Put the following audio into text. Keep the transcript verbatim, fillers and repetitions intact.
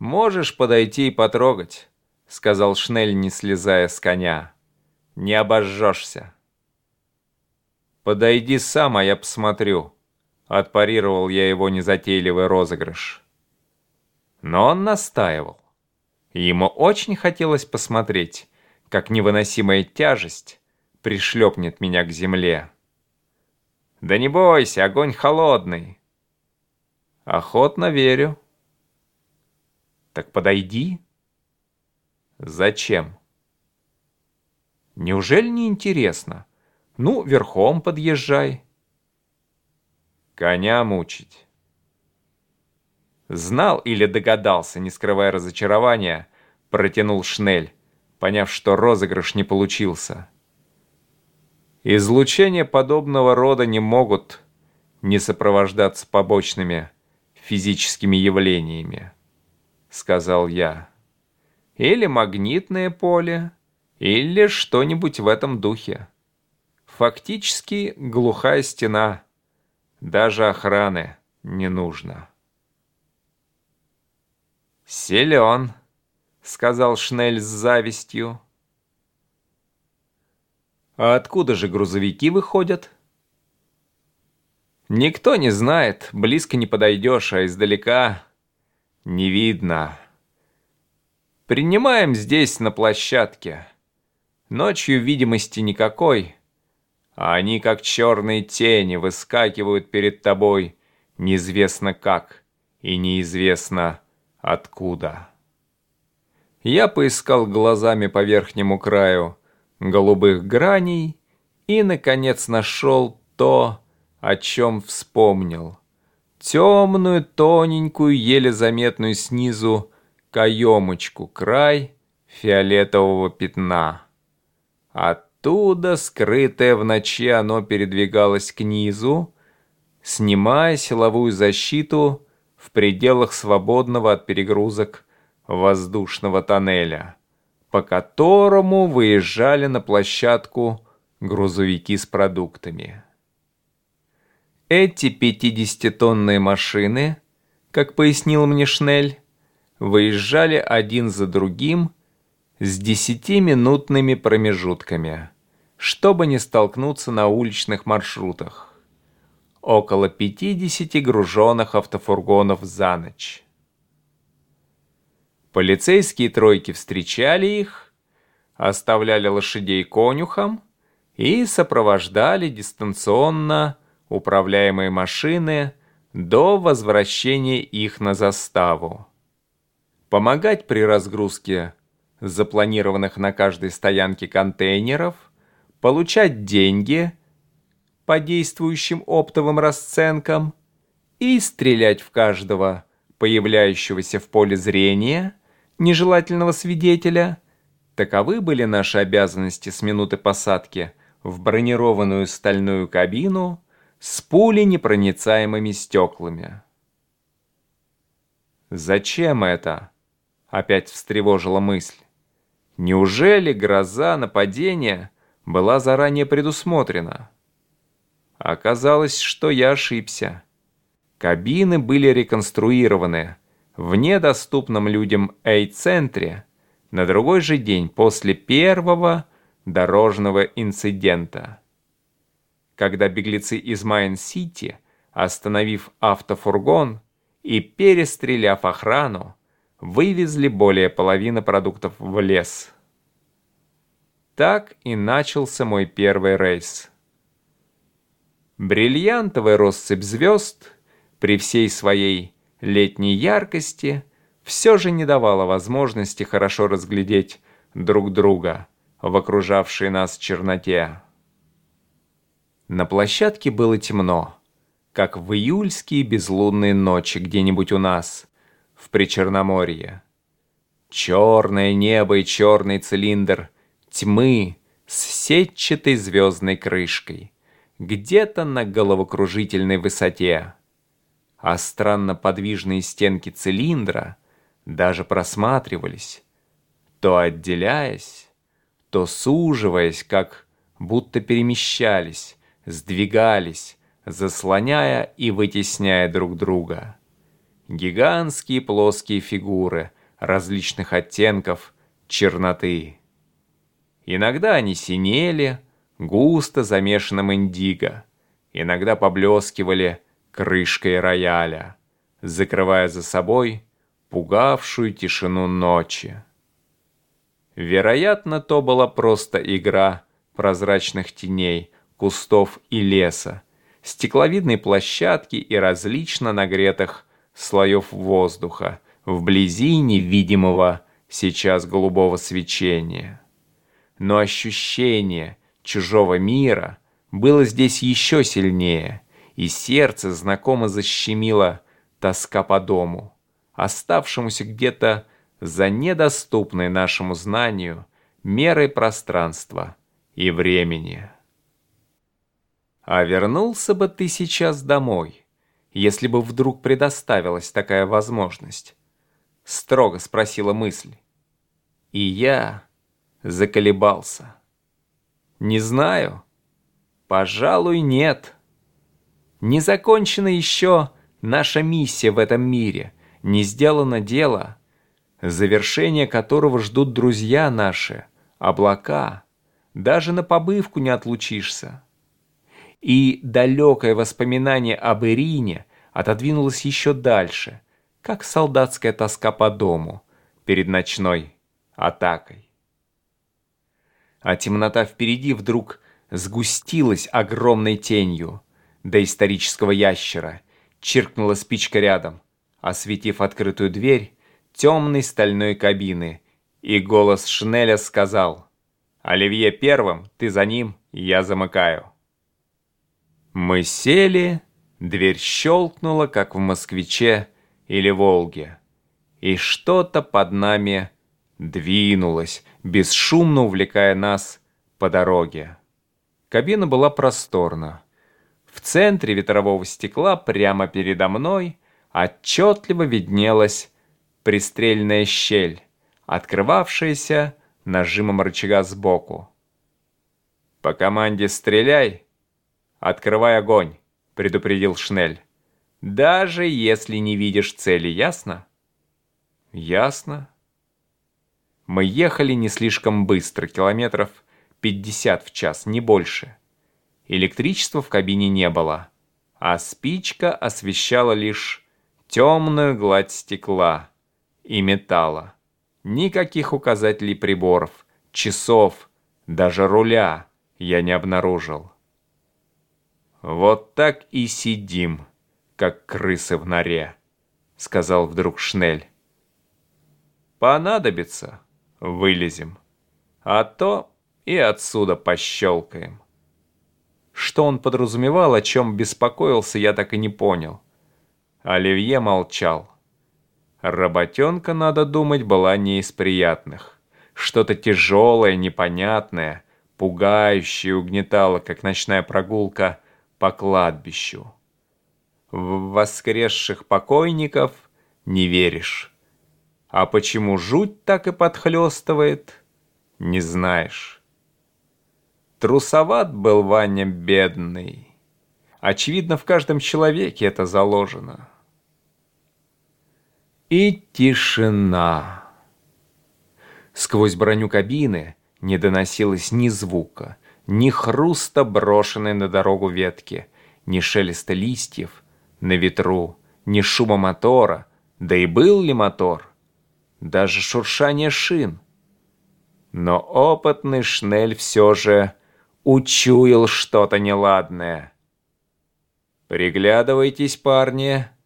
«Можешь подойти и потрогать», — сказал Шнель, не слезая с коня. «Не обожжешься». «Подойди сам, а я посмотрю», — отпарировал я его незатейливый розыгрыш. Но он настаивал. Ему очень хотелось посмотреть, как невыносимая тяжесть пришлепнет меня к земле. «Да не бойся, огонь холодный». «Охотно верю». «Так подойди». «Зачем?» «Неужели не интересно? Ну, верхом подъезжай». «Коня мучить». Знал или догадался, не скрывая разочарования, протянул Шнель, поняв, что розыгрыш не получился. Излучения подобного рода не могут не сопровождаться побочными физическими явлениями, сказал я. Или магнитное поле, или что-нибудь в этом духе. Фактически глухая стена. Даже охраны не нужно. «Силен», — сказал Шнель с завистью. «А откуда же грузовики выходят?» «Никто не знает, близко не подойдешь, а издалека не видно. Принимаем здесь, на площадке. Ночью видимости никакой, а они, как черные тени, выскакивают перед тобой неизвестно как и неизвестно откуда». Я поискал глазами по верхнему краю голубых граней и, наконец, нашел то, о чем вспомнил. Темную, тоненькую, еле заметную снизу каемочку, край фиолетового пятна. Оттуда, скрытое в ночи, оно передвигалось к низу, снимая силовую защиту в пределах свободного от перегрузок воздушного тоннеля, по которому выезжали на площадку грузовики с продуктами. Эти пятидесятитонные машины, как пояснил мне Шнель, выезжали один за другим с десятиминутными промежутками, чтобы не столкнуться на уличных маршрутах. Около пятидесяти груженных автофургонов за ночь. Полицейские тройки встречали их, оставляли лошадей конюхам и сопровождали дистанционно управляемые машины до возвращения их на заставу. Помогать при разгрузке запланированных на каждой стоянке контейнеров, получать деньги по действующим оптовым расценкам и стрелять в каждого появляющегося в поле зрения нежелательного свидетеля. Таковы были наши обязанности с минуты посадки в бронированную стальную кабину с пуленепроницаемыми стеклами. «Зачем это?» — опять встревожила мысль. «Неужели гроза нападения была заранее предусмотрена?» Оказалось, что я ошибся. Кабины были реконструированы в недоступном людям эйцентре на другой же день после первого дорожного инцидента. Когда беглецы из Майн-Сити, остановив автофургон и перестреляв охрану, вывезли более половины продуктов в лес. Так и начался мой первый рейс. Бриллиантовая россыпь звезд при всей своей летней яркости все же не давала возможности хорошо разглядеть друг друга в окружавшей нас черноте. На площадке было темно, как в июльские безлунные ночи где-нибудь у нас, в Причерноморье. Черное небо и черный цилиндр тьмы с сетчатой звездной крышкой, где-то на головокружительной высоте. А странно подвижные стенки цилиндра даже просматривались, то отделяясь, то суживаясь, как будто перемещались, сдвигались, заслоняя и вытесняя друг друга. гигантские плоские фигуры различных оттенков черноты. Иногда они синели, густо замешанным индиго, иногда поблескивали крышкой рояля, закрывая за собой пугавшую тишину ночи. Вероятно, то была просто игра прозрачных теней, кустов и леса, стекловидной площадки и различно нагретых слоев воздуха вблизи невидимого сейчас голубого свечения. Но ощущение чужого мира было здесь еще сильнее, и сердце знакомо защемило тоска по дому, оставшемуся где-то за недоступной нашему знанию мерой пространства и времени. А вернулся бы ты сейчас домой, если бы вдруг предоставилась такая возможность? Строго спросила мысль. И я заколебался. Не знаю. Пожалуй, нет. Не закончена еще наша миссия в этом мире, не сделано дело, завершение которого ждут друзья наши, облака. Даже на побывку не отлучишься. И далекое воспоминание об Ирине отодвинулось еще дальше, как солдатская тоска по дому перед ночной атакой. А темнота впереди вдруг сгустилась огромной тенью доисторического ящера, чиркнула спичка рядом, осветив открытую дверь темной стальной кабины, и голос Шнеля сказал: «Оливье первым, ты за ним, я замыкаю». Мы сели, дверь щелкнула, как в «Москвиче» или «Волге», и что-то под нами двинулось, бесшумно увлекая нас по дороге. Кабина была просторна. В центре ветрового стекла прямо передо мной отчетливо виднелась пристрельная щель, открывавшаяся нажимом рычага сбоку. «По команде стреляй! Открывай огонь!» — предупредил Шнель. «Даже если не видишь цели, ясно?» «Ясно». Мы ехали не слишком быстро, километров пятьдесят в час, не больше. Электричества в кабине не было, а спичка освещала лишь темную гладь стекла и металла. Никаких указателей приборов, часов, даже руля я не обнаружил. «Вот так и сидим, как крысы в норе», — сказал вдруг Шнель. «Понадобится, вылезем, а то и отсюда пощелкаем». Что он подразумевал, о чем беспокоился, я так и не понял. Оливье молчал. Работенка, надо думать, была не из приятных. Что-то тяжелое, непонятное, пугающее угнетало, как ночная прогулка по кладбищу. В воскресших покойников не веришь. А почему жуть так и подхлёстывает, не знаешь. Трусоват был Ваня бедный. Очевидно, в каждом человеке это заложено. И тишина. Сквозь броню кабины не доносилось ни звука, ни хруста брошенной на дорогу ветки, ни шелеста листьев на ветру, ни шума мотора, да и был ли мотор, даже шуршание шин. Но опытный Шнель все же учуял что-то неладное. «Приглядывайтесь, парни»,